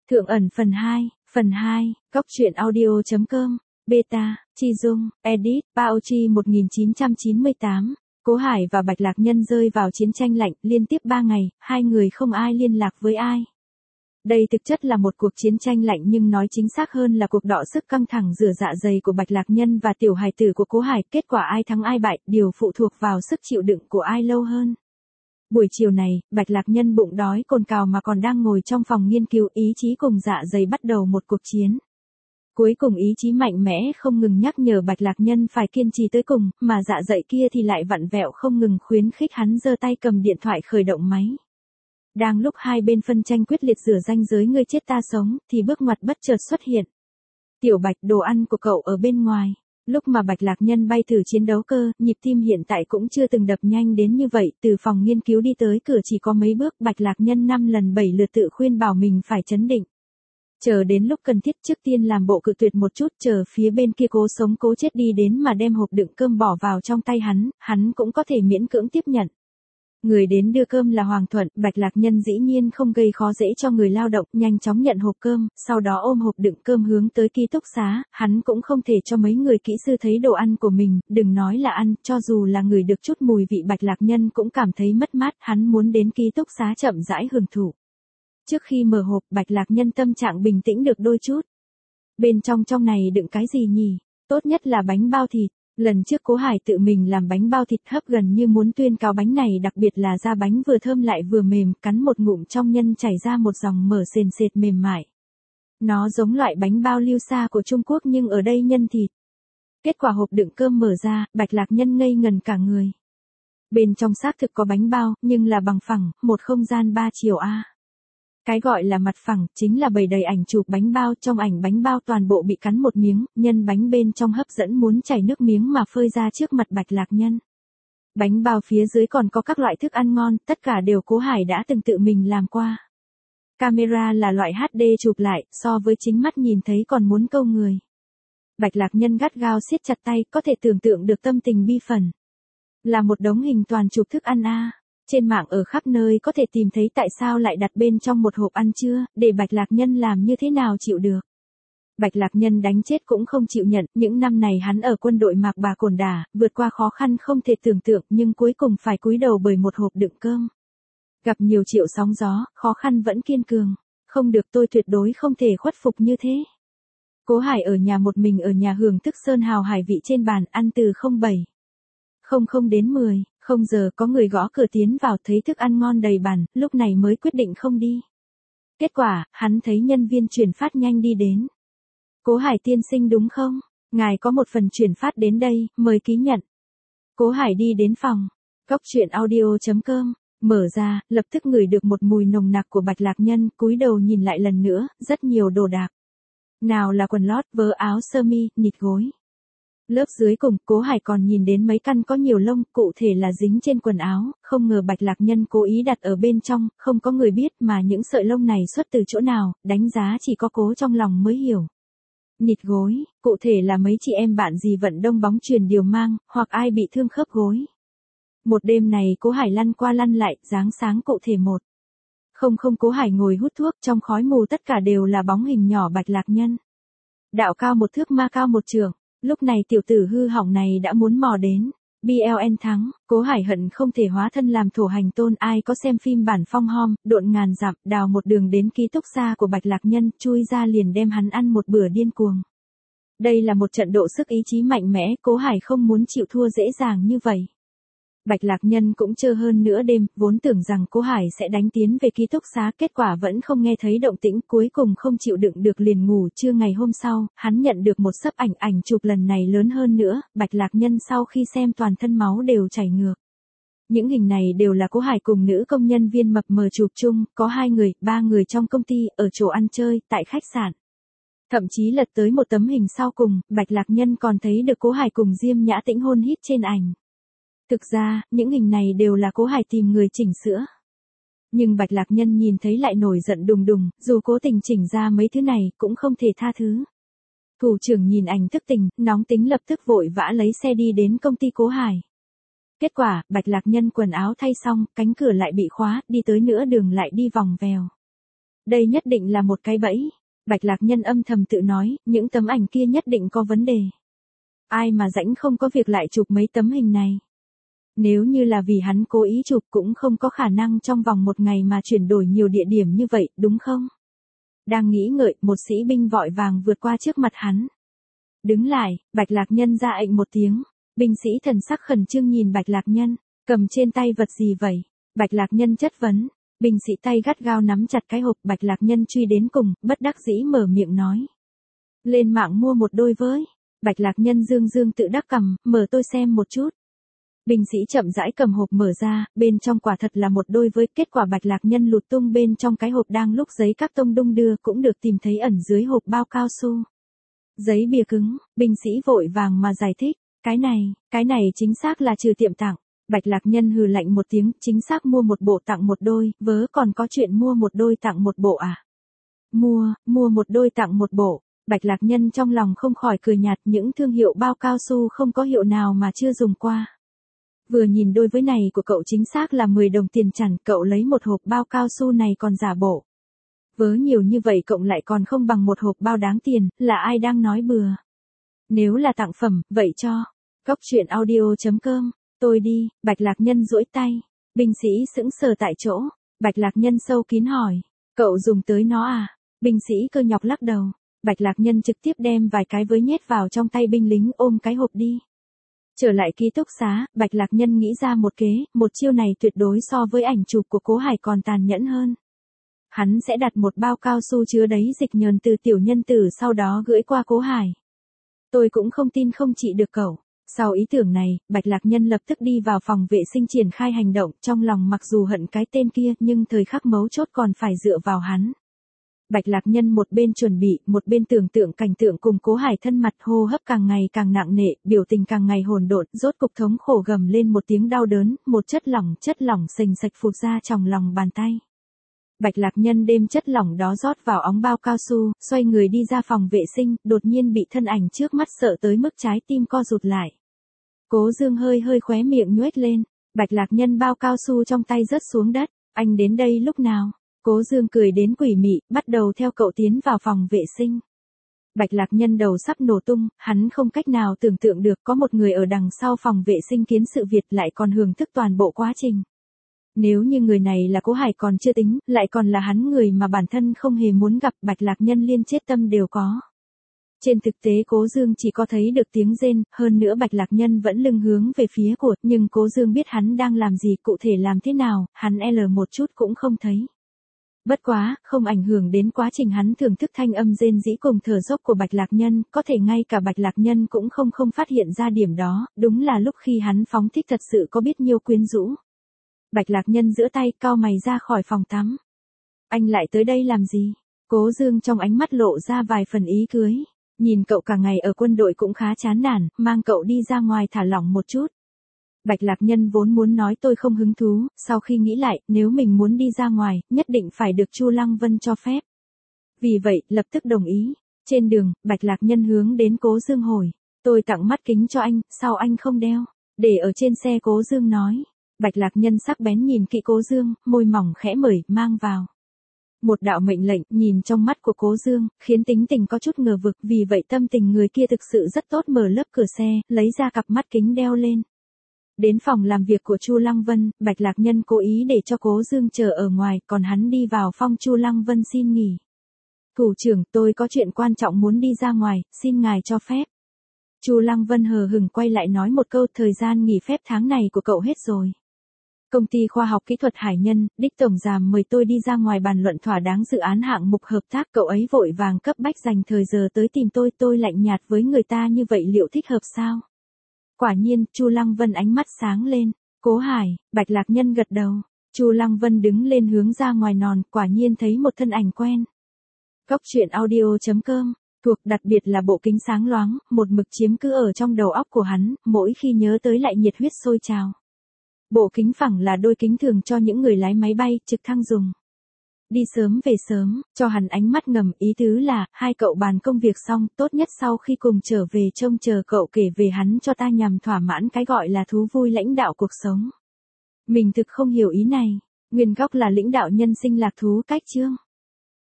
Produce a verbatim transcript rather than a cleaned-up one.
Thượng ẩn phần hai, phần hai, Cóc truyện audio.com, Beta, Chi Dung, Edit, Paochi một nghìn chín trăm chín mươi tám. Cố Hải và Bạch Lạc Nhân rơi vào chiến tranh lạnh, liên tiếp ba ngày, hai người không ai liên lạc với ai. Đây thực chất là một cuộc chiến tranh lạnh nhưng nói chính xác hơn là cuộc đọ sức căng thẳng rửa dạ dày của Bạch Lạc Nhân và tiểu hài tử của Cố Hải. Kết quả ai thắng ai bại, điều phụ thuộc vào sức chịu đựng của ai lâu hơn. Buổi chiều này, Bạch Lạc Nhân bụng đói cồn cào mà còn đang ngồi trong phòng nghiên cứu, ý chí cùng dạ dày bắt đầu một cuộc chiến. Cuối cùng ý chí mạnh mẽ không ngừng nhắc nhở Bạch Lạc Nhân phải kiên trì tới cùng, mà dạ dày kia thì lại vặn vẹo không ngừng khuyến khích hắn giơ tay cầm điện thoại khởi động máy. Đang lúc hai bên phân tranh quyết liệt rửa ranh giới ngươi chết ta sống, thì bước ngoặt bất chợt xuất hiện. Tiểu Bạch, đồ ăn của cậu ở bên ngoài. Lúc mà Bạch Lạc Nhân bay thử chiến đấu cơ, nhịp tim hiện tại cũng chưa từng đập nhanh đến như vậy, từ phòng nghiên cứu đi tới cửa chỉ có mấy bước, Bạch Lạc Nhân năm lần bảy lượt tự khuyên bảo mình phải trấn định. Chờ đến lúc cần thiết trước tiên làm bộ cự tuyệt một chút, chờ phía bên kia cố sống cố chết đi đến mà đem hộp đựng cơm bỏ vào trong tay hắn, hắn cũng có thể miễn cưỡng tiếp nhận. Người đến đưa cơm là Hoàng Thuận, Bạch Lạc Nhân dĩ nhiên không gây khó dễ cho người lao động, nhanh chóng nhận hộp cơm, sau đó ôm hộp đựng cơm hướng tới ký túc xá, hắn cũng không thể cho mấy người kỹ sư thấy đồ ăn của mình, đừng nói là ăn, cho dù là người được chút mùi vị Bạch Lạc Nhân cũng cảm thấy mất mát, hắn muốn đến ký túc xá chậm rãi hưởng thụ. Trước khi mở hộp, Bạch Lạc Nhân tâm trạng bình tĩnh được đôi chút. Bên trong trong này đựng cái gì nhỉ? Tốt nhất là bánh bao thịt. Lần trước Cố Hải tự mình làm bánh bao thịt hấp gần như muốn tuyên cáo bánh này, đặc biệt là da bánh vừa thơm lại vừa mềm, cắn một ngụm trong nhân chảy ra một dòng mỡ sền sệt mềm mại. Nó giống loại bánh bao liu xa của Trung Quốc nhưng ở đây nhân thịt. Kết quả hộp đựng cơm mở ra, Bạch Lạc Nhân ngây ngần cả người. Bên trong xác thực có bánh bao, nhưng là bằng phẳng, một không gian ba chiều A. Cái gọi là mặt phẳng, chính là bày đầy ảnh chụp bánh bao, trong ảnh bánh bao toàn bộ bị cắn một miếng, nhân bánh bên trong hấp dẫn muốn chảy nước miếng mà phơi ra trước mặt Bạch Lạc Nhân. Bánh bao phía dưới còn có các loại thức ăn ngon, tất cả đều Cố Hải đã từng tự mình làm qua. Camera là loại hát đê chụp lại, so với chính mắt nhìn thấy còn muốn câu người. Bạch Lạc Nhân gắt gao siết chặt tay, có thể tưởng tượng được tâm tình bi phẫn. Là một đống hình toàn chụp thức ăn a. Trên mạng ở khắp nơi có thể tìm thấy tại sao lại đặt bên trong một hộp ăn trưa, để Bạch Lạc Nhân làm như thế nào chịu được. Bạch Lạc Nhân đánh chết cũng không chịu nhận, những năm này hắn ở quân đội Mạc Bà Cổn Đả, vượt qua khó khăn không thể tưởng tượng nhưng cuối cùng phải cúi đầu bởi một hộp đựng cơm. Gặp nhiều triệu sóng gió, khó khăn vẫn kiên cường. Không được, tôi tuyệt đối không thể khuất phục như thế. Cố Hải ở nhà một mình ở nhà hưởng thức sơn hào hải vị trên bàn, ăn từ không bảy. Không không đến mười, không giờ có người gõ cửa tiến vào, thấy thức ăn ngon đầy bàn, lúc này mới quyết định không đi. Kết quả, hắn thấy nhân viên chuyển phát nhanh đi đến. Cố Hải tiên sinh đúng không? Ngài có một phần chuyển phát đến đây, mời ký nhận. Cố Hải đi đến phòng. Cóc truyện audio.com, mở ra, lập tức ngửi được một mùi nồng nặc của Bạch Lạc Nhân, cúi đầu nhìn lại lần nữa, rất nhiều đồ đạc. Nào là quần lót, vớ áo sơ mi, nịt gối. Lớp dưới cùng, Cố Hải còn nhìn đến mấy căn có nhiều lông, cụ thể là dính trên quần áo, không ngờ Bạch Lạc Nhân cố ý đặt ở bên trong, không có người biết mà những sợi lông này xuất từ chỗ nào, đánh giá chỉ có Cố trong lòng mới hiểu. Nịt gối, cụ thể là mấy chị em bạn gì vận động bóng chuyền điều mang, hoặc ai bị thương khớp gối. Một đêm này Cố Hải lăn qua lăn lại, dáng sáng cụ thể một. Không không Cố Hải ngồi hút thuốc, trong khói mù tất cả đều là bóng hình nhỏ Bạch Lạc Nhân. Đạo cao một thước ma cao một trượng. Lúc này tiểu tử hư hỏng này đã muốn mò đến. bê lờ en thắng, Cố Hải hận không thể hóa thân làm thổ hành tôn. Ai có xem phim bản phong hom, độn ngàn dặm, đào một đường đến ký túc xá của Bạch Lạc Nhân, chui ra liền đem hắn ăn một bữa điên cuồng. Đây là một trận độ sức ý chí mạnh mẽ, Cố Hải không muốn chịu thua dễ dàng như vậy. Bạch Lạc Nhân cũng chờ hơn nửa đêm, vốn tưởng rằng Cố Hải sẽ đánh tiến về ký túc xá, kết quả vẫn không nghe thấy động tĩnh, cuối cùng không chịu đựng được liền ngủ. Trưa ngày hôm sau, hắn nhận được một xấp ảnh ảnh chụp lần này lớn hơn nữa, Bạch Lạc Nhân sau khi xem toàn thân máu đều chảy ngược. Những hình này đều là Cố Hải cùng nữ công nhân viên mập mờ chụp chung, có hai người, ba người trong công ty, ở chỗ ăn chơi, tại khách sạn. Thậm chí lật tới một tấm hình sau cùng, Bạch Lạc Nhân còn thấy được Cố Hải cùng Diêm Nhã Tĩnh hôn hít trên ảnh. Thực ra, những hình này đều là Cố Hải tìm người chỉnh sửa. Nhưng Bạch Lạc Nhân nhìn thấy lại nổi giận đùng đùng, dù cố tình chỉnh ra mấy thứ này, cũng không thể tha thứ. Thủ trưởng nhìn ảnh thức tình, nóng tính lập tức vội vã lấy xe đi đến công ty Cố Hải. Kết quả, Bạch Lạc Nhân quần áo thay xong, cánh cửa lại bị khóa, đi tới nửa đường lại đi vòng vèo. đây nhất định là một cái bẫy. Bạch Lạc Nhân âm thầm tự nói, những tấm ảnh kia nhất định có vấn đề. Ai mà rảnh không có việc lại chụp mấy tấm hình này. Nếu như là vì hắn cố ý chụp cũng không có khả năng trong vòng một ngày mà chuyển đổi nhiều địa điểm như vậy, đúng không? Đang nghĩ ngợi, một sĩ binh vội vàng vượt qua trước mặt hắn. Đứng lại, Bạch Lạc Nhân ra ệnh một tiếng. Binh sĩ thần sắc khẩn trương nhìn Bạch Lạc Nhân, cầm trên tay vật gì vậy? Bạch Lạc Nhân chất vấn. Binh sĩ tay gắt gao nắm chặt cái hộp. Bạch Lạc Nhân truy đến cùng, bất đắc dĩ mở miệng nói. Lên mạng mua một đôi với. Bạch Lạc Nhân dương dương tự đắc cầm, mở tôi xem một chút. Binh sĩ chậm rãi cầm hộp mở ra, bên trong quả thật là một đôi với, kết quả Bạch Lạc Nhân lụt tung bên trong cái hộp đang lúc giấy các tông đung đưa cũng được tìm thấy ẩn dưới hộp bao cao su. Giấy bìa cứng, binh sĩ vội vàng mà giải thích, cái này, cái này chính xác là trừ tiệm tặng. Bạch Lạc Nhân hừ lạnh một tiếng, chính xác mua một bộ tặng một đôi, vớ còn có chuyện mua một đôi tặng một bộ à? Mua, mua một đôi tặng một bộ. Bạch Lạc Nhân trong lòng không khỏi cười nhạt, những thương hiệu bao cao su không có hiệu nào mà chưa dùng qua. Vừa nhìn đôi với này của cậu chính xác là mười đồng tiền chẵn, cậu lấy một hộp bao cao su này còn giả bộ. Vớ nhiều như vậy cộng lại còn không bằng một hộp bao đáng tiền, là ai đang nói bừa. Nếu là tặng phẩm, vậy cho. Cóc truyện audio chấm com, tôi đi. Bạch Lạc Nhân duỗi tay. Binh sĩ sững sờ tại chỗ. Bạch Lạc Nhân sâu kín hỏi, cậu dùng tới nó à? Binh sĩ cơ nhọc lắc đầu. Bạch Lạc Nhân trực tiếp đem vài cái với nhét vào trong tay binh lính, ôm cái hộp đi. Trở lại ký túc xá, Bạch Lạc Nhân nghĩ ra một kế, một chiêu này tuyệt đối so với ảnh chụp của Cố Hải còn tàn nhẫn hơn. Hắn sẽ đặt một bao cao su chứa đầy dịch nhờn từ tiểu nhân tử sau đó gửi qua Cố Hải. Tôi cũng không tin không trị được cậu. Sau ý tưởng này, Bạch Lạc Nhân lập tức đi vào phòng vệ sinh triển khai hành động, trong lòng mặc dù hận cái tên kia nhưng thời khắc mấu chốt còn phải dựa vào hắn. Bạch Lạc Nhân một bên chuẩn bị, một bên tưởng tượng cảnh tượng cùng Cố Hải thân mặt, hô hấp càng ngày càng nặng nề, biểu tình càng ngày hỗn độn, rốt cục thống khổ gầm lên một tiếng đau đớn, một chất lỏng, chất lỏng sình sạch phụt ra trong lòng bàn tay. Bạch Lạc Nhân đem chất lỏng đó rót vào ống bao cao su, xoay người đi ra phòng vệ sinh, đột nhiên bị thân ảnh trước mắt sợ tới mức trái tim co rụt lại. Cố Dương hơi hơi khóe miệng nhoét lên, Bạch Lạc Nhân bao cao su trong tay rớt xuống đất, anh đến đây lúc nào? Cố Dương cười đến quỷ mị, bắt đầu theo cậu tiến vào phòng vệ sinh. Bạch Lạc Nhân đầu sắp nổ tung, hắn không cách nào tưởng tượng được có một người ở đằng sau phòng vệ sinh kiến sự Việt lại còn hưởng thức toàn bộ quá trình. Nếu như người này là Cố Hải còn chưa tính, lại còn là hắn người mà bản thân không hề muốn gặp, Bạch Lạc Nhân liên chết tâm đều có. Trên thực tế Cố Dương chỉ có thấy được tiếng rên, hơn nữa Bạch Lạc Nhân vẫn lưng hướng về phía của, nhưng Cố Dương biết hắn đang làm gì, cụ thể làm thế nào, hắn L một chút cũng không thấy. Bất quá, không ảnh hưởng đến quá trình hắn thưởng thức thanh âm rên rỉ cùng thở dốc của Bạch Lạc Nhân, có thể ngay cả Bạch Lạc Nhân cũng không không phát hiện ra điểm đó, đúng là lúc khi hắn phóng thích thật sự có biết nhiêu quyến rũ. Bạch Lạc Nhân giơ tay cau mày ra khỏi phòng tắm. Anh lại tới đây làm gì? Cố Dương trong ánh mắt lộ ra vài phần ý cưới. Nhìn cậu cả ngày ở quân đội cũng khá chán nản, mang cậu đi ra ngoài thả lỏng một chút. Bạch Lạc Nhân vốn muốn nói tôi không hứng thú, sau khi nghĩ lại, nếu mình muốn đi ra ngoài, nhất định phải được Chu Lăng Vân cho phép. Vì vậy, lập tức đồng ý. Trên đường, Bạch Lạc Nhân hướng đến Cố Dương hỏi, tôi tặng mắt kính cho anh, sao anh không đeo? Để ở trên xe, Cố Dương nói. Bạch Lạc Nhân sắc bén nhìn kỹ Cố Dương, môi mỏng khẽ mởi, mang vào. Một đạo mệnh lệnh nhìn trong mắt của Cố Dương, khiến tính tình có chút ngờ vực, vì vậy tâm tình người kia thực sự rất tốt, mở lớp cửa xe, lấy ra cặp mắt kính đeo lên. Đến phòng làm việc của Chu Lăng Vân, Bạch Lạc Nhân cố ý để cho Cố Dương chờ ở ngoài, còn hắn đi vào phòng Chu Lăng Vân xin nghỉ. Thủ trưởng, tôi có chuyện quan trọng muốn đi ra ngoài, xin ngài cho phép. Chu Lăng Vân hờ hững quay lại nói một câu, thời gian nghỉ phép tháng này của cậu hết rồi. Công ty khoa học kỹ thuật Hải Nhân, đích tổng giám mời tôi đi ra ngoài bàn luận thỏa đáng dự án hạng mục hợp tác, cậu ấy vội vàng cấp bách dành thời giờ tới tìm tôi, tôi lạnh nhạt với người ta như vậy liệu thích hợp sao? Quả nhiên, Chu Lăng Vân ánh mắt sáng lên. Cố Hải, Bạch Lạc Nhân gật đầu. Chu Lăng Vân đứng lên hướng ra ngoài nòn, quả nhiên thấy một thân ảnh quen. Cóc truyện audio chấm com, thuộc đặc biệt là bộ kính sáng loáng, một mực chiếm cứ ở trong đầu óc của hắn, mỗi khi nhớ tới lại nhiệt huyết sôi trào. Bộ kính phẳng là đôi kính thường cho những người lái máy bay, trực thăng dùng. Đi sớm về sớm, cho hắn ánh mắt ngầm, ý tứ là, hai cậu bàn công việc xong, tốt nhất sau khi cùng trở về trông chờ cậu kể về hắn cho ta nhằm thỏa mãn cái gọi là thú vui lãnh đạo cuộc sống. Mình thực không hiểu ý này, nguyên gốc là lãnh đạo nhân sinh lạc thú cách chương.